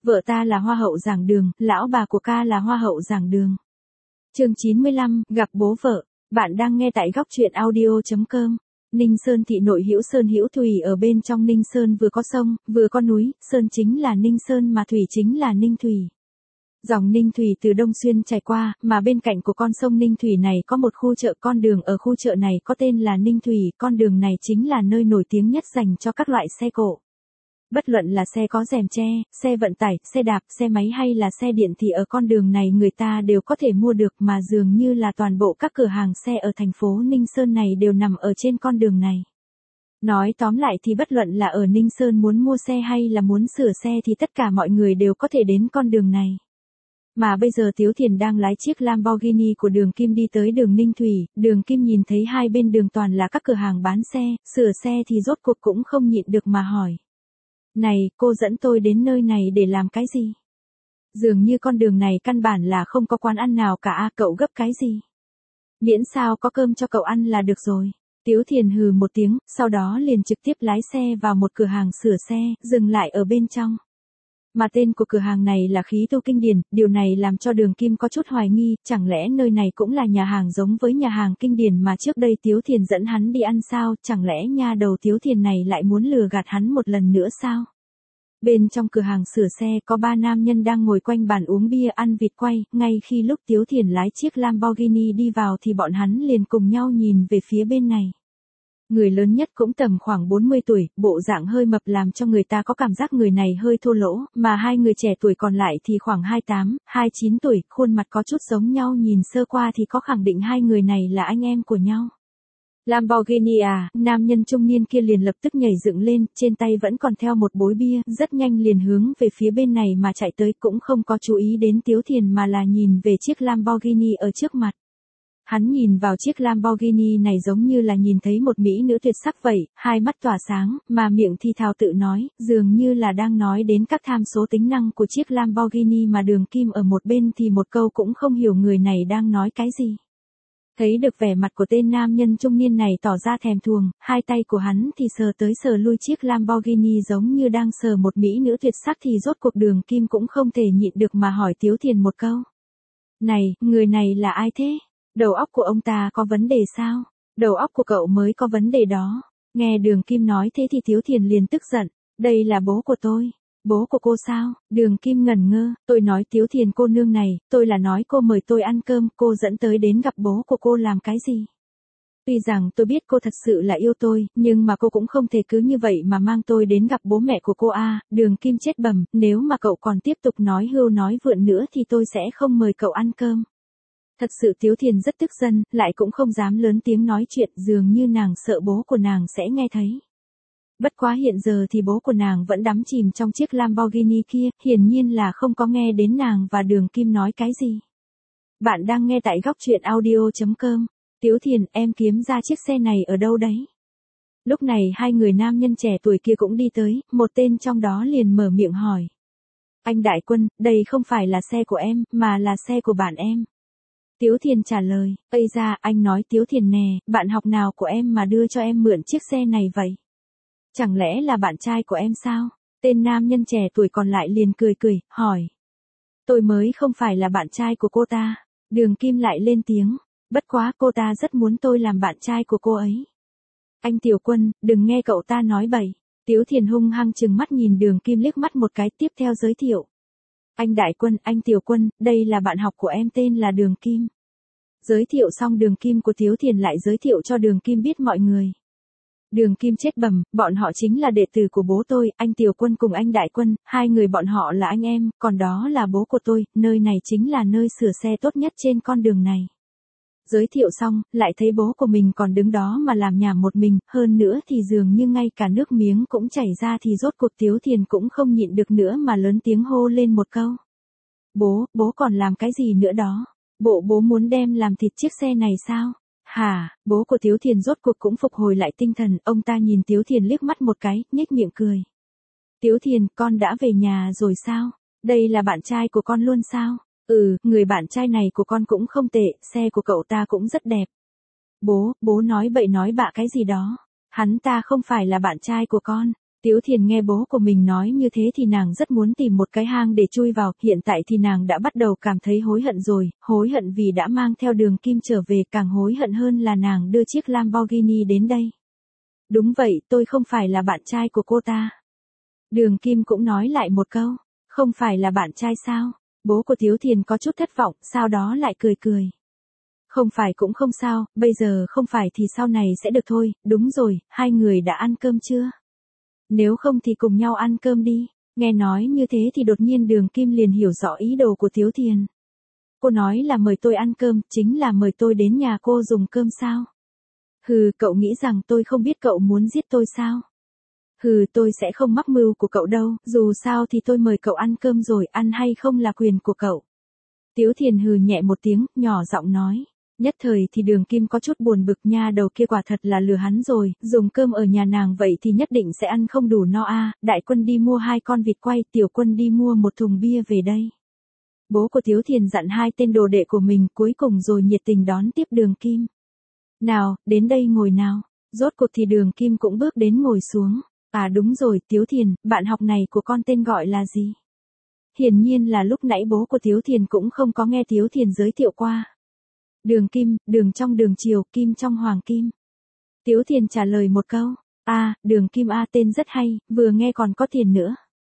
Vợ ta là hoa hậu giảng đường, lão bà của ca là hoa hậu giảng đường. Chương 95, gặp bố vợ. Bạn đang nghe tại góc truyện audio.com. Ninh Sơn thị nội hữu sơn hữu thủy, ở bên trong Ninh Sơn vừa có sông, vừa có núi, sơn chính là Ninh Sơn mà thủy chính là Ninh Thủy. Dòng Ninh Thủy từ Đông Xuyên chảy qua, mà bên cạnh của con sông Ninh Thủy này có một khu chợ, con đường ở khu chợ này có tên là Ninh Thủy, con đường này chính là nơi nổi tiếng nhất dành cho các loại xe cộ. Bất luận là xe có rèm che, xe vận tải, xe đạp, xe máy hay là xe điện thì ở con đường này người ta đều có thể mua được, mà dường như là toàn bộ các cửa hàng xe ở thành phố Ninh Sơn này đều nằm ở trên con đường này. Nói tóm lại thì bất luận là ở Ninh Sơn muốn mua xe hay là muốn sửa xe thì tất cả mọi người đều có thể đến con đường này. Mà bây giờ Tiếu Thiền đang lái chiếc Lamborghini của Đường Kim đi tới đường Ninh Thủy, Đường Kim nhìn thấy hai bên đường toàn là các cửa hàng bán xe, sửa xe thì rốt cuộc cũng không nhịn được mà hỏi. Này, cô dẫn tôi đến nơi này để làm cái gì? Dường như con đường này căn bản là không có quán ăn nào cả, cậu gấp cái gì? Miễn sao có cơm cho cậu ăn là được rồi. Tiếu Thiền hừ một tiếng, sau đó liền trực tiếp lái xe vào một cửa hàng sửa xe, dừng lại ở bên trong. Mà tên của cửa hàng này là Khí Tu Kinh Điển, điều này làm cho Đường Kim có chút hoài nghi, chẳng lẽ nơi này cũng là nhà hàng giống với nhà hàng Kinh Điển mà trước đây Tiếu Thiền dẫn hắn đi ăn sao, chẳng lẽ nha đầu Tiếu Thiền này lại muốn lừa gạt hắn một lần nữa sao? Bên trong cửa hàng sửa xe có ba nam nhân đang ngồi quanh bàn uống bia ăn vịt quay, ngay khi lúc Tiếu Thiền lái chiếc Lamborghini đi vào thì bọn hắn liền cùng nhau nhìn về phía bên này. Người lớn nhất cũng tầm khoảng 40 tuổi, bộ dạng hơi mập làm cho người ta có cảm giác người này hơi thô lỗ, mà hai người trẻ tuổi còn lại thì khoảng 28, 29 tuổi, khuôn mặt có chút giống nhau, nhìn sơ qua thì có khẳng định hai người này là anh em của nhau. Lamborghini à, nam nhân trung niên kia liền lập tức nhảy dựng lên, trên tay vẫn còn theo một bối bia, rất nhanh liền hướng về phía bên này mà chạy tới, cũng không có chú ý đến Tiếu Thiền mà là nhìn về chiếc Lamborghini ở trước mặt. Hắn nhìn vào chiếc Lamborghini này giống như là nhìn thấy một mỹ nữ tuyệt sắc vậy, hai mắt tỏa sáng, mà miệng thì thào tự nói, dường như là đang nói đến các tham số tính năng của chiếc Lamborghini, mà Đường Kim ở một bên thì một câu cũng không hiểu người này đang nói cái gì. Thấy được vẻ mặt của tên nam nhân trung niên này tỏ ra thèm thuồng, hai tay của hắn thì sờ tới sờ lui chiếc Lamborghini giống như đang sờ một mỹ nữ tuyệt sắc, thì rốt cuộc Đường Kim cũng không thể nhịn được mà hỏi Tiếu Thiền một câu. Này, người này là ai thế? Đầu óc của ông ta có vấn đề sao? Đầu óc của cậu mới có vấn đề đó. Nghe Đường Kim nói thế thì Tiếu Thiền liền tức giận. Đây là bố của tôi. Bố của cô sao? Đường Kim ngẩn ngơ. Tôi nói Tiếu Thiền cô nương này, tôi là nói cô mời tôi ăn cơm, cô dẫn tới đến gặp bố của cô làm cái gì? Tuy rằng tôi biết cô thật sự là yêu tôi, nhưng mà cô cũng không thể cứ như vậy mà mang tôi đến gặp bố mẹ của cô à. Đường Kim chết bầm, nếu mà cậu còn tiếp tục nói hưu nói vượn nữa thì tôi sẽ không mời cậu ăn cơm. Thật sự Tiếu Thiền rất tức giận, lại cũng không dám lớn tiếng nói chuyện, dường như nàng sợ bố của nàng sẽ nghe thấy. Bất quá hiện giờ thì bố của nàng vẫn đắm chìm trong chiếc Lamborghini kia, hiển nhiên là không có nghe đến nàng và Đường Kim nói cái gì. Bạn đang nghe tại góc truyện audio.com. Tiếu Thiền, em kiếm ra chiếc xe này ở đâu đấy? Lúc này hai người nam nhân trẻ tuổi kia cũng đi tới, một tên trong đó liền mở miệng hỏi. Anh Đại Quân, đây không phải là xe của em, mà là xe của bạn em. Tiếu Thiền trả lời, ây ra, anh nói Tiếu Thiền nè, bạn học nào của em mà đưa cho em mượn chiếc xe này vậy? Chẳng lẽ là bạn trai của em sao? Tên nam nhân trẻ tuổi còn lại liền cười cười, hỏi. Tôi mới không phải là bạn trai của cô ta. Đường Kim lại lên tiếng, bất quá cô ta rất muốn tôi làm bạn trai của cô ấy. Anh Tiểu Quân, đừng nghe cậu ta nói bậy. Tiếu Thiền hung hăng trừng mắt nhìn Đường Kim liếc mắt một cái, tiếp theo giới thiệu. Anh Đại Quân, anh Tiểu Quân, đây là bạn học của em tên là Đường Kim. Giới thiệu xong Đường Kim của Tiếu Thiền lại giới thiệu cho Đường Kim biết mọi người. Đường Kim chết bầm, bọn họ chính là đệ tử của bố tôi, anh Tiểu Quân cùng anh Đại Quân, hai người bọn họ là anh em, còn đó là bố của tôi, nơi này chính là nơi sửa xe tốt nhất trên con đường này. Giới thiệu xong, lại thấy bố của mình còn đứng đó mà làm nhảm một mình, hơn nữa thì dường như ngay cả nước miếng cũng chảy ra, thì rốt cuộc Tiếu Thiền cũng không nhịn được nữa mà lớn tiếng hô lên một câu. Bố còn làm cái gì nữa đó? Bố muốn đem làm thịt chiếc xe này sao? Hả, bố của Tiếu Thiền rốt cuộc cũng phục hồi lại tinh thần, ông ta nhìn Tiếu Thiền liếc mắt một cái, nhếch miệng cười. Tiếu Thiền, con đã về nhà rồi sao? Đây là bạn trai của con luôn sao? Ừ, người bạn trai này của con cũng không tệ, xe của cậu ta cũng rất đẹp. Bố nói bậy nói bạ cái gì đó. Hắn ta không phải là bạn trai của con. Tiếu Thiền nghe bố của mình nói như thế thì nàng rất muốn tìm một cái hang để chui vào, hiện tại thì nàng đã bắt đầu cảm thấy hối hận rồi, hối hận vì đã mang theo Đường Kim trở về, càng hối hận hơn là nàng đưa chiếc Lamborghini đến đây. Đúng vậy, tôi không phải là bạn trai của cô ta. Đường Kim cũng nói lại một câu, không phải là bạn trai sao? Bố của Tiếu Thiền có chút thất vọng, sau đó lại cười cười. Không phải cũng không sao, bây giờ không phải thì sau này sẽ được thôi, đúng rồi, hai người đã ăn cơm chưa? Nếu không thì cùng nhau ăn cơm đi. Nghe nói như thế thì đột nhiên Đường Kim liền hiểu rõ ý đồ của Tiếu Thiền. Cô nói là mời tôi ăn cơm, chính là mời tôi đến nhà cô dùng cơm sao? Hừ, cậu nghĩ rằng tôi không biết cậu muốn giết tôi sao? Hừ, tôi sẽ không mắc mưu của cậu đâu, dù sao thì tôi mời cậu ăn cơm rồi, ăn hay không là quyền của cậu. Tiếu Thiền hừ nhẹ một tiếng, nhỏ giọng nói. Nhất thời thì Đường Kim có chút buồn bực, nha đầu kia quả thật là lừa hắn rồi, dùng cơm ở nhà nàng vậy thì nhất định sẽ ăn không đủ no a. Đại Quân đi mua 2 con vịt quay, Tiểu Quân đi mua một thùng bia về đây. Bố của Tiếu Thiền dặn 2 tên đồ đệ của mình, cuối cùng rồi nhiệt tình đón tiếp Đường Kim. Nào, đến đây ngồi nào. Rốt cuộc thì Đường Kim cũng bước đến ngồi xuống. À đúng rồi, Tiếu Thiền, bạn học này của con tên gọi là gì? Hiển nhiên là lúc nãy bố của Tiếu Thiền cũng không có nghe Tiếu Thiền giới thiệu qua. Đường Kim, đường trong đường chiều, kim trong hoàng kim. Tiếu Thiền trả lời một câu. Đường Kim tên rất hay, vừa nghe còn có tiền nữa.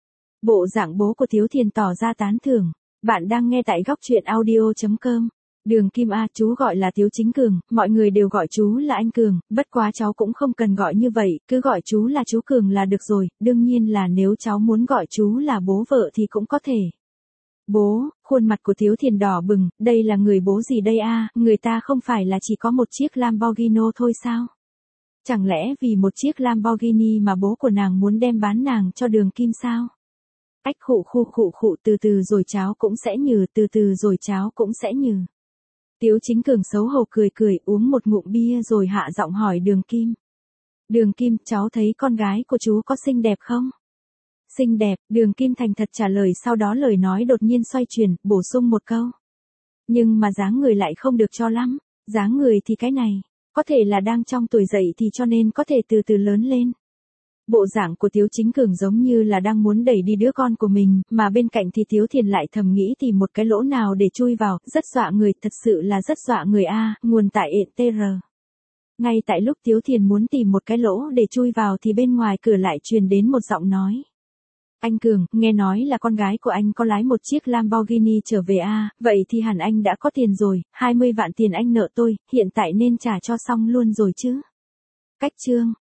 Bộ dạng bố của Tiếu Thiền tỏ ra tán thưởng. Bạn đang nghe tại góc truyện audio.com. Đường Kim chú gọi là Tiếu Chính Cường, mọi người đều gọi chú là anh Cường, bất quá cháu cũng không cần gọi như vậy, cứ gọi chú là chú Cường là được rồi, đương nhiên là nếu cháu muốn gọi chú là bố vợ thì cũng có thể. Bố, khuôn mặt của Tiếu Thiền đỏ bừng, đây là người bố gì đây người ta không phải là chỉ có một chiếc Lamborghini thôi sao? Chẳng lẽ vì một chiếc Lamborghini mà bố của nàng muốn đem bán nàng cho Đường Kim sao? Ách khụ từ từ rồi cháu cũng sẽ nhừ, từ từ rồi cháu cũng sẽ nhừ. Tiếu Chính Cường xấu hổ cười cười uống một ngụm bia rồi hạ giọng hỏi Đường Kim. Đường Kim, cháu thấy con gái của chú có xinh đẹp không? Xinh đẹp, Đường Kim thành thật trả lời, sau đó lời nói đột nhiên xoay chuyển, bổ sung một câu. Nhưng mà dáng người lại không được cho lắm, dáng người thì cái này, có thể là đang trong tuổi dậy thì cho nên có thể từ từ lớn lên. Bộ dạng của Tiếu Chính Cường giống như là đang muốn đẩy đi đứa con của mình, mà bên cạnh thì Tiếu Thiền lại thầm nghĩ tìm một cái lỗ nào để chui vào, rất dọa người, thật sự là rất dọa người nguồn tại ETR. Ngay tại lúc Tiếu Thiền muốn tìm một cái lỗ để chui vào thì bên ngoài cửa lại truyền đến một giọng nói. Anh Cường, nghe nói là con gái của anh có lái một chiếc Lamborghini trở về vậy thì hẳn anh đã có tiền rồi, 20 vạn tiền anh nợ tôi, hiện tại nên trả cho xong luôn rồi chứ. Cách chương.